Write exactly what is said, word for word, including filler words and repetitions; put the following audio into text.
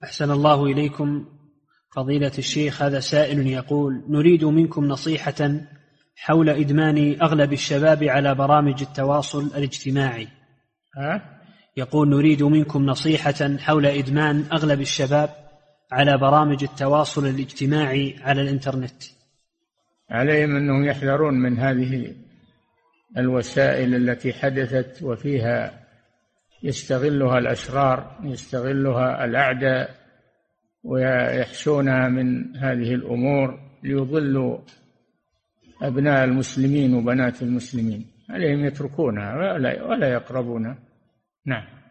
أحسن الله إليكم فضيلة الشيخ. هذا سائل يقول: نريد منكم نصيحة حول إدمان أغلب الشباب على برامج التواصل الاجتماعي. ها؟ يقول: نريد منكم نصيحة حول إدمان أغلب الشباب على برامج التواصل الاجتماعي على الإنترنت. عليهم أنهم يحذرون من هذه الوسائل التي حدثت وفيها يستغلها الأشرار، يستغلها الأعداء، ويحشونها من هذه الأمور ليضلوا أبناء المسلمين وبنات المسلمين. عليهم يتركونها ولا يقربونها. نعم.